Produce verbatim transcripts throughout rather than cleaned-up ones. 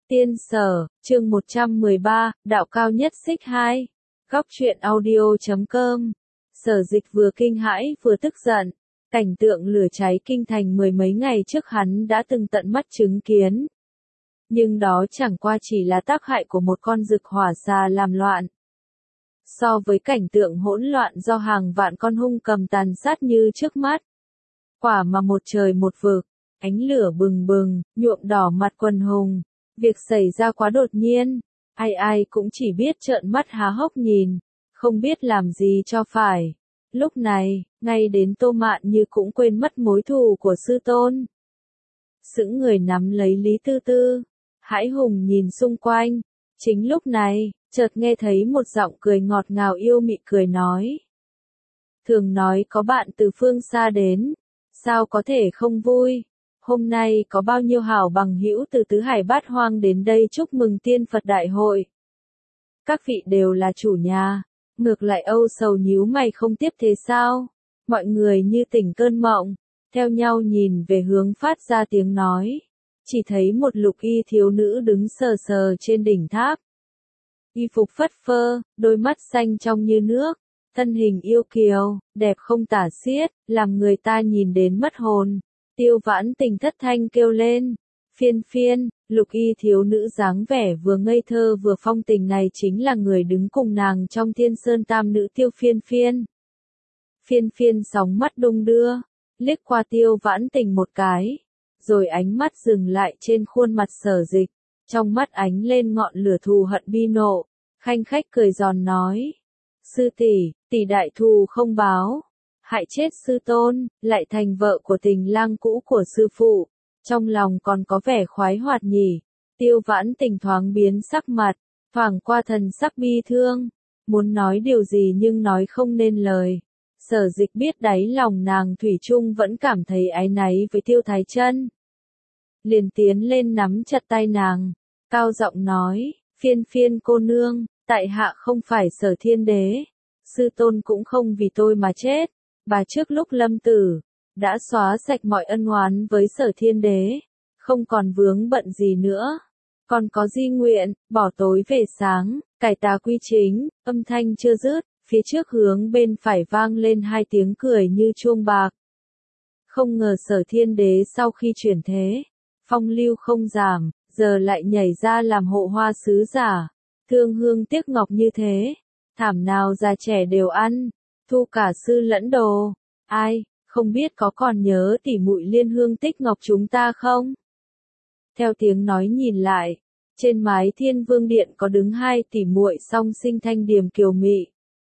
Tiên Sở, chương một trăm mười ba, đạo cao nhất xích hai. Góc truyện audio chấm com. Sở Dịch vừa kinh hãi vừa tức giận. Cảnh tượng lửa cháy kinh thành mười mấy ngày trước hắn đã từng tận mắt chứng kiến. Nhưng đó chẳng qua chỉ là tác hại của một con rực hỏa xà làm loạn. So với cảnh tượng hỗn loạn do hàng vạn con hung cầm tàn sát như trước mắt. Quả mà một trời một vực, ánh lửa bừng bừng, nhuộm đỏ mặt quần hùng. Việc xảy ra quá đột nhiên, ai ai cũng chỉ biết trợn mắt há hốc nhìn, không biết làm gì cho phải. Lúc này, ngay đến Tô Mạn Như cũng quên mất mối thù của sư tôn. Sững người nắm lấy Lý Tư Tư, hãi hùng nhìn xung quanh. Chính lúc này, chợt nghe thấy một giọng cười ngọt ngào yêu mị cười nói. Thường nói có bạn từ phương xa đến, sao có thể không vui. Hôm nay có bao nhiêu hảo bằng hữu từ tứ hải bát hoang đến đây chúc mừng tiên Phật đại hội. Các vị đều là chủ nhà, ngược lại âu sầu nhíu mày không tiếp thế sao? Mọi người như tỉnh cơn mộng, theo nhau nhìn về hướng phát ra tiếng nói. Chỉ thấy một lục y thiếu nữ đứng sờ sờ trên đỉnh tháp. Y phục phất phơ, đôi mắt xanh trong như nước, thân hình yêu kiều, đẹp không tả xiết, làm người ta nhìn đến mất hồn. Tiêu Vãn Tình thất thanh kêu lên, phiên phiên, lục y thiếu nữ dáng vẻ vừa ngây thơ vừa phong tình này chính là người đứng cùng nàng trong Thiên Sơn Tam nữ Tiêu Phiên Phiên. Phiên Phiên sóng mắt đung đưa, liếc qua Tiêu Vãn Tình một cái, rồi ánh mắt dừng lại trên khuôn mặt Sở Dịch, trong mắt ánh lên ngọn lửa thù hận bi nộ, khanh khách cười giòn nói, sư tỷ, tỷ đại thù không báo. Hại chết sư tôn, lại thành vợ của tình lang cũ của sư phụ, trong lòng còn có vẻ khoái hoạt nhỉ. Tiêu Vãn Tình thoáng biến sắc mặt, thoảng qua thần sắc bi thương, muốn nói điều gì nhưng nói không nên lời. Sở Dịch biết đáy lòng nàng thủy chung vẫn cảm thấy áy náy với Tiêu Thái Chân. Liền tiến lên nắm chặt tay nàng, cao giọng nói, phiên phiên cô nương, tại hạ không phải Sở Thiên Đế, sư tôn cũng không vì tôi mà chết. Bà trước lúc lâm tử, đã xóa sạch mọi ân oán với Sở Thiên Đế, không còn vướng bận gì nữa. Còn có di nguyện, bỏ tối về sáng, cải tà quy chính, âm thanh chưa dứt, phía trước hướng bên phải vang lên hai tiếng cười như chuông bạc. Không ngờ Sở Thiên Đế sau khi chuyển thế, phong lưu không giảm, giờ lại nhảy ra làm hộ hoa sứ giả, thương hương tiếc ngọc như thế, thảm nào già trẻ đều ăn. Thu cả sư lẫn đồ, ai, không biết có còn nhớ tỉ muội Liên Hương Tích Ngọc chúng ta không? Theo tiếng nói nhìn lại, trên mái Thiên Vương Điện có đứng hai tỉ muội song sinh thanh điềm kiều mị.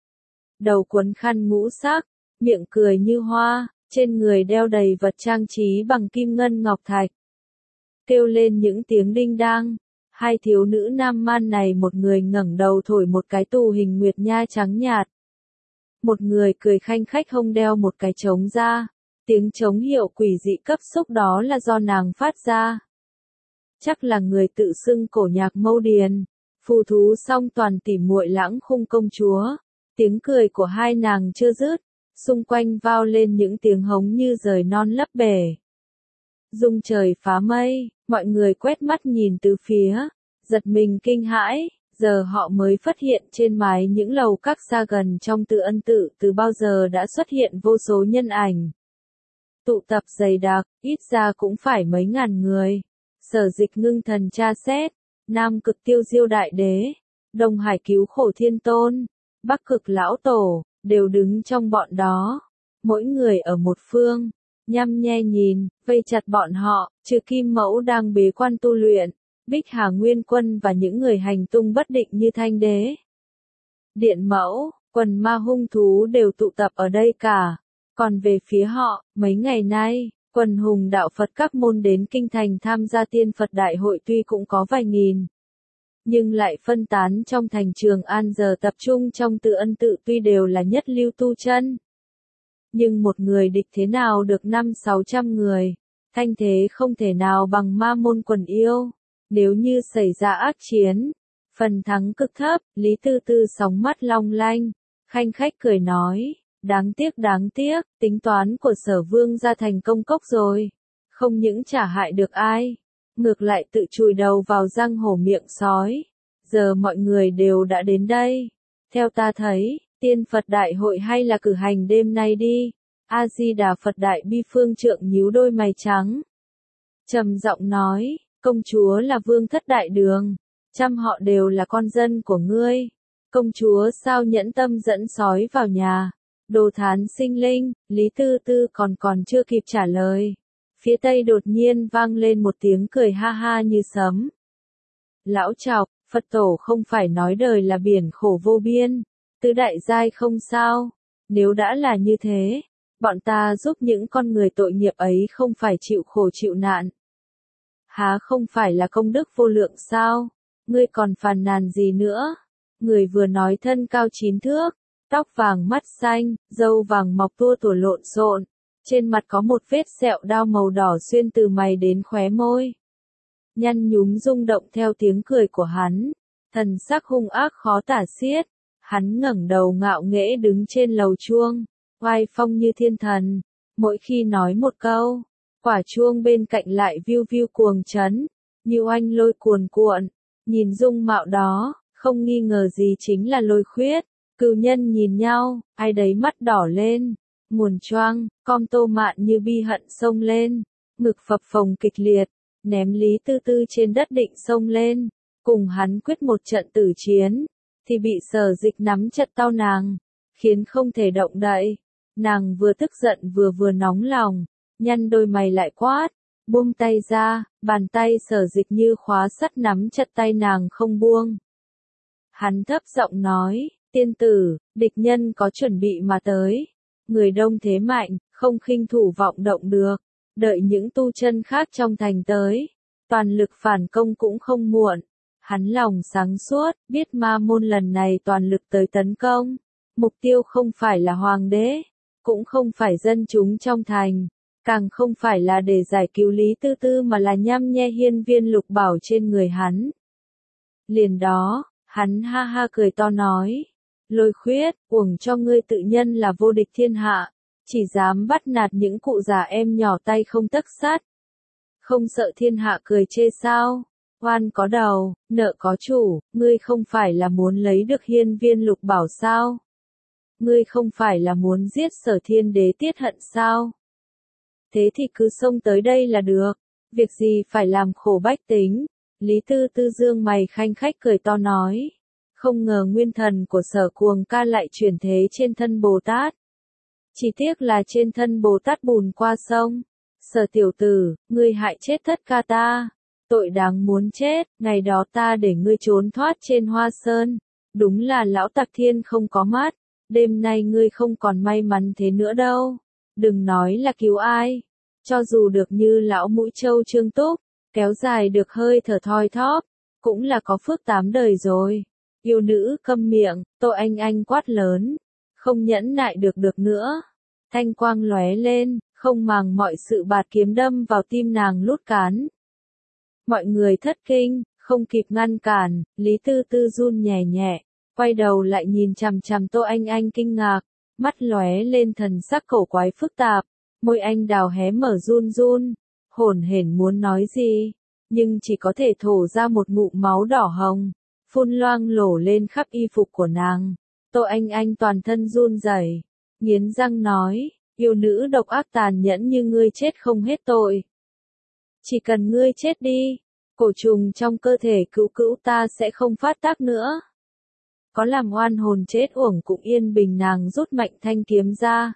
Đầu quấn khăn ngũ sắc, miệng cười như hoa, trên người đeo đầy vật trang trí bằng kim ngân ngọc thạch. Kêu lên những tiếng đinh đang, hai thiếu nữ nam man này một người ngẩng đầu thổi một cái tù hình nguyệt nha trắng nhạt. Một người cười khanh khách hông đeo một cái trống ra, tiếng trống hiệu quỷ dị cấp xúc đó là do nàng phát ra. Chắc là người tự xưng cổ nhạc Mâu Điền, phù thú song toàn tỉ muội Lãng Khung công chúa. Tiếng cười của hai nàng chưa dứt, xung quanh vao lên những tiếng hống như rời non lấp bể. Rung trời phá mây, mọi người quét mắt nhìn từ phía, giật mình kinh hãi. Giờ họ mới phát hiện trên mái những lầu các xa gần trong Tự Ân Tự từ bao giờ đã xuất hiện vô số nhân ảnh. Tụ tập dày đặc, ít ra cũng phải mấy ngàn người. Sở Dịch ngưng thần tra xét, Nam Cực Tiêu Diêu Đại Đế, Đông Hải Cứu Khổ Thiên Tôn, Bắc Cực Lão Tổ, đều đứng trong bọn đó. Mỗi người ở một phương, nhăm nhe nhìn, vây chặt bọn họ, trừ Kim Mẫu đang bế quan tu luyện. Bích Hà Nguyên Quân và những người hành tung bất định như Thanh Đế, Điện Mẫu, quần ma hung thú đều tụ tập ở đây cả. Còn về phía họ, mấy ngày nay, quần hùng đạo Phật các môn đến kinh thành tham gia tiên Phật đại hội tuy cũng có vài nghìn, nhưng lại phân tán trong thành Trường An, giờ tập trung trong Tự Ân Tự tuy đều là nhất lưu tu chân. Nhưng một người địch thế nào được năm sáu trăm người, thanh thế không thể nào bằng ma môn quần yêu. Nếu như xảy ra ác chiến, phần thắng cực thấp. Lý Tư Tư sóng mắt long lanh, khanh khách cười nói, đáng tiếc đáng tiếc, tính toán của Sở Vương ra thành công cốc rồi, không những chả hại được ai, ngược lại tự chùi đầu vào răng hổ miệng sói. Giờ mọi người đều đã đến đây. Theo ta thấy, tiên Phật đại hội hay là cử hành đêm nay đi. A-di-đà Phật Đại Bi Phương Trượng nhíu đôi mày trắng. Trầm giọng nói, công chúa là vương thất đại đường. Trăm họ đều là con dân của ngươi. Công chúa sao nhẫn tâm dẫn sói vào nhà. Đồ thán sinh linh, Lý Tư Tư còn còn chưa kịp trả lời. Phía tây đột nhiên vang lên một tiếng cười ha ha như sấm. Lão chọc, Phật tổ không phải nói đời là biển khổ vô biên. Tứ đại giai không sao. Nếu đã là như thế, bọn ta giúp những con người tội nghiệp ấy không phải chịu khổ chịu nạn. Há không phải là công đức vô lượng sao? Ngươi còn phàn nàn gì nữa? Người vừa nói thân cao chín thước, tóc vàng mắt xanh, râu vàng mọc tua tủa lộn xộn, trên mặt có một vết sẹo đao màu đỏ xuyên từ mày đến khóe môi. Nhăn nhúm rung động theo tiếng cười của hắn, thần sắc hung ác khó tả xiết, hắn ngẩng đầu ngạo nghễ đứng trên lầu chuông, oai phong như thiên thần, mỗi khi nói một câu, quả chuông bên cạnh lại viu viu cuồng chấn, như oanh lôi cuồn cuộn, nhìn dung mạo đó, không nghi ngờ gì chính là Lôi Khuyết. Cừu nhân nhìn nhau, ai đấy mắt đỏ lên, nguồn choang, com Tô Mạn như bi hận xông lên, ngực phập phồng kịch liệt, ném Lý Tư Tư trên đất định xông lên, cùng hắn quyết một trận tử chiến, thì bị Sở Dịch nắm chặt tao nàng, khiến không thể động đậy. Nàng vừa tức giận vừa vừa nóng lòng, nhăn đôi mày lại quát, buông tay ra, bàn tay Sở Dịch như khóa sắt nắm chặt tay nàng không buông. Hắn thấp giọng nói, tiên tử, địch nhân có chuẩn bị mà tới. Người đông thế mạnh, không khinh thủ vọng động được. Đợi những tu chân khác trong thành tới. Toàn lực phản công cũng không muộn. Hắn lòng sáng suốt, biết ma môn lần này toàn lực tới tấn công. Mục tiêu không phải là hoàng đế, cũng không phải dân chúng trong thành. Càng không phải là để giải cứu Lý Tư Tư mà là nhăm nhe hiên viên lục bảo trên người hắn. Liền đó, hắn ha ha cười to nói. Lôi Khuyết, uổng cho ngươi tự nhân là vô địch thiên hạ, chỉ dám bắt nạt những cụ già em nhỏ tay không tấc sắt. Không sợ thiên hạ cười chê sao? Oan có đầu, nợ có chủ, ngươi không phải là muốn lấy được hiên viên lục bảo sao? Ngươi không phải là muốn giết Sở Thiên Đế tiết hận sao? Thế thì cứ xông tới đây là được, việc gì phải làm khổ bách tính? Lý Tư Tư dương mày khanh khách cười to nói. Không ngờ nguyên thần của Sở Cuồng ca lại chuyển thế trên thân Bồ Tát. Chỉ tiếc là trên thân Bồ Tát bùn qua sông. Sở tiểu tử, ngươi hại chết thất ca ta. Tội đáng muốn chết, ngày đó ta để ngươi trốn thoát trên Hoa Sơn. Đúng là lão tặc thiên không có mắt. Đêm nay ngươi không còn may mắn thế nữa đâu. Đừng nói là cứu ai. Cho dù được như lão Mũi Châu Trương Túc, kéo dài được hơi thở thoi thóp, cũng là có phước tám đời rồi. Yêu nữ câm miệng, Tô Anh Anh quát lớn, không nhẫn nại được được nữa. Thanh quang lóe lên, không màng mọi sự bạt kiếm đâm vào tim nàng lút cán. Mọi người thất kinh, không kịp ngăn cản, Lý Tư Tư run nhẹ nhẹ, quay đầu lại nhìn chằm chằm Tô Anh Anh kinh ngạc, mắt lóe lên thần sắc cổ quái phức tạp, môi anh đào hé mở run run, hổn hển muốn nói gì, nhưng chỉ có thể thổ ra một ngụm máu đỏ hồng. Phun loang lổ lên khắp y phục của nàng. Tô Anh Anh toàn thân run rẩy, nghiến răng nói, yêu nữ độc ác tàn nhẫn như ngươi chết không hết tội. Chỉ cần ngươi chết đi, cổ trùng trong cơ thể cữu cữu ta sẽ không phát tác nữa. Có làm oan hồn chết uổng cũng yên bình. Nàng rút mạnh thanh kiếm ra.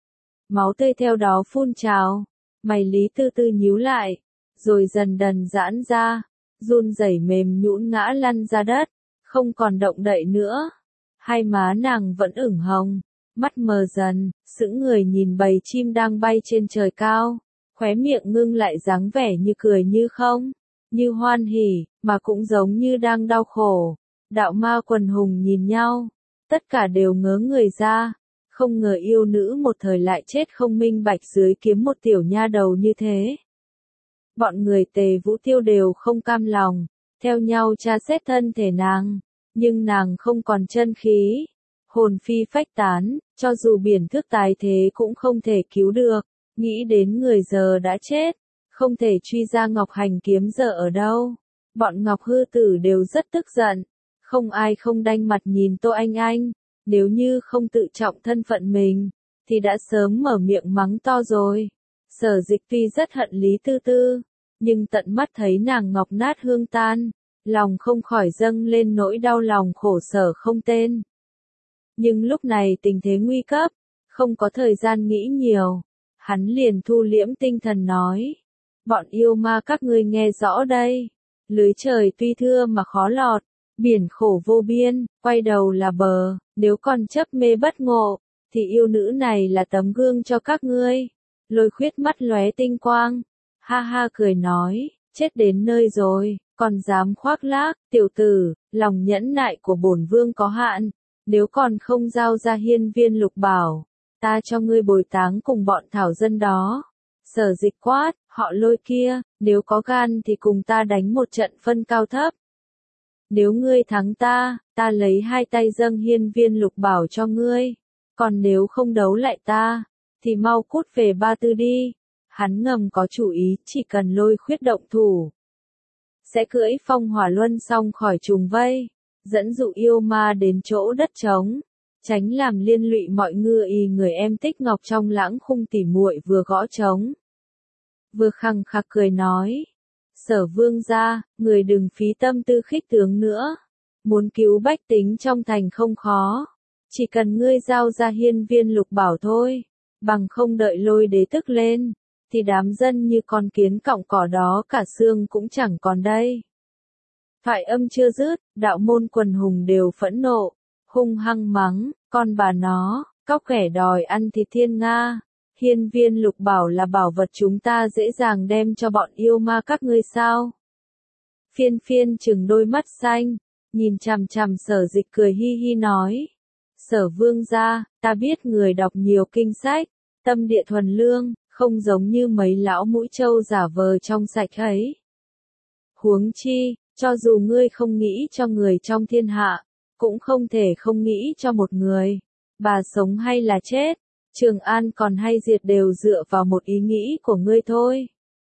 Máu tươi theo đó phun trào, mày Lý Tư Tư nhíu lại, rồi dần dần giãn ra. Run rẩy mềm nhũn ngã lăn ra đất, không còn động đậy nữa. Hai má nàng vẫn ửng hồng, mắt mờ dần, sững người nhìn bầy chim đang bay trên trời cao, khóe miệng ngưng lại dáng vẻ như cười như không, như hoan hỉ, mà cũng giống như đang đau khổ. Đạo ma quần hùng nhìn nhau, tất cả đều ngớ người ra, không ngờ yêu nữ một thời lại chết không minh bạch dưới kiếm một tiểu nha đầu như thế. Bọn người Tề Vũ Tiêu đều không cam lòng, theo nhau tra xét thân thể nàng, nhưng nàng không còn chân khí, hồn phi phách tán, cho dù biển thước tái thế cũng không thể cứu được, nghĩ đến người giờ đã chết, không thể truy ra Ngọc Hành kiếm giờ ở đâu. Bọn Ngọc Hư Tử đều rất tức giận, không ai không đanh mặt nhìn Tô Anh Anh, nếu như không tự trọng thân phận mình, thì đã sớm mở miệng mắng to rồi. Sở Dịch tuy rất hận Lý Tư Tư, nhưng tận mắt thấy nàng ngọc nát hương tan, lòng không khỏi dâng lên nỗi đau lòng khổ sở không tên. Nhưng lúc này tình thế nguy cấp, không có thời gian nghĩ nhiều, hắn liền thu liễm tinh thần nói, bọn yêu ma các ngươi nghe rõ đây, lưới trời tuy thưa mà khó lọt, biển khổ vô biên, quay đầu là bờ, nếu còn chấp mê bất ngộ, thì yêu nữ này là tấm gương cho các ngươi. Lôi Khuyết mắt lóe tinh quang, ha ha cười nói, chết đến nơi rồi, còn dám khoác lác, tiểu tử, lòng nhẫn nại của bổn vương có hạn, nếu còn không giao ra hiên viên lục bảo, ta cho ngươi bồi táng cùng bọn thảo dân đó. Sở Dịch quát, họ Lôi kia, nếu có gan thì cùng ta đánh một trận phân cao thấp. Nếu ngươi thắng ta, ta lấy hai tay dâng hiên viên lục bảo cho ngươi, còn nếu không đấu lại ta, thì mau cút về Ba Tư đi. Hắn ngầm có chủ ý, chỉ cần Lôi Khuyết động thủ, sẽ cưỡi phong hỏa luân xong khỏi trùng vây, dẫn dụ yêu ma đến chỗ đất trống, tránh làm liên lụy mọi ngư y người em Tích Ngọc trong lãng khung tỉ muội vừa gõ trống. Vừa khăng khặc cười nói, Sở vương gia, người đừng phí tâm tư khích tướng nữa, muốn cứu bách tính trong thành không khó, chỉ cần ngươi giao ra hiên viên lục bảo thôi, bằng không đợi Lôi đế tức lên, thì đám dân như con kiến cọng cỏ đó cả xương cũng chẳng còn đây. Thoại âm chưa dứt, đạo môn quần hùng đều phẫn nộ, hung hăng mắng, con bà nó, cóc ghẻ đòi ăn thịt thiên nga, hiên viên lục bảo là bảo vật chúng ta dễ dàng đem cho bọn yêu ma các ngươi sao? Phiên phiên chừng đôi mắt xanh, nhìn chằm chằm Sở Dịch cười hi hi nói, Sở vương gia, ta biết người đọc nhiều kinh sách, tâm địa thuần lương, không giống như mấy lão mũi trâu giả vờ trong sạch ấy. Huống chi, cho dù ngươi không nghĩ cho người trong thiên hạ, cũng không thể không nghĩ cho một người, bà sống hay là chết, Trường An còn hay diệt đều dựa vào một ý nghĩ của ngươi thôi.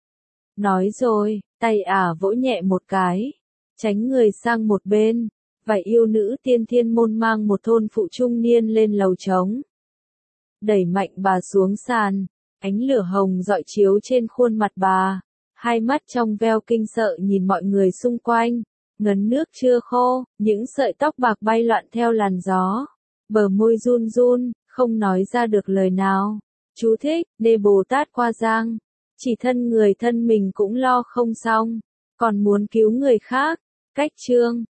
Nói rồi, tay ả vỗ nhẹ một cái, tránh người sang một bên, vài yêu nữ tiên thiên môn mang một thôn phụ trung niên lên lầu trống. Đẩy mạnh bà xuống sàn, ánh lửa hồng rọi chiếu trên khuôn mặt bà, hai mắt trong veo kinh sợ nhìn mọi người xung quanh, ngấn nước chưa khô, những sợi tóc bạc bay loạn theo làn gió, bờ môi run run, không nói ra được lời nào. Chú thích, Đề Bồ Tát qua giang, chỉ thân người thân mình cũng lo không xong, còn muốn cứu người khác. Cách chương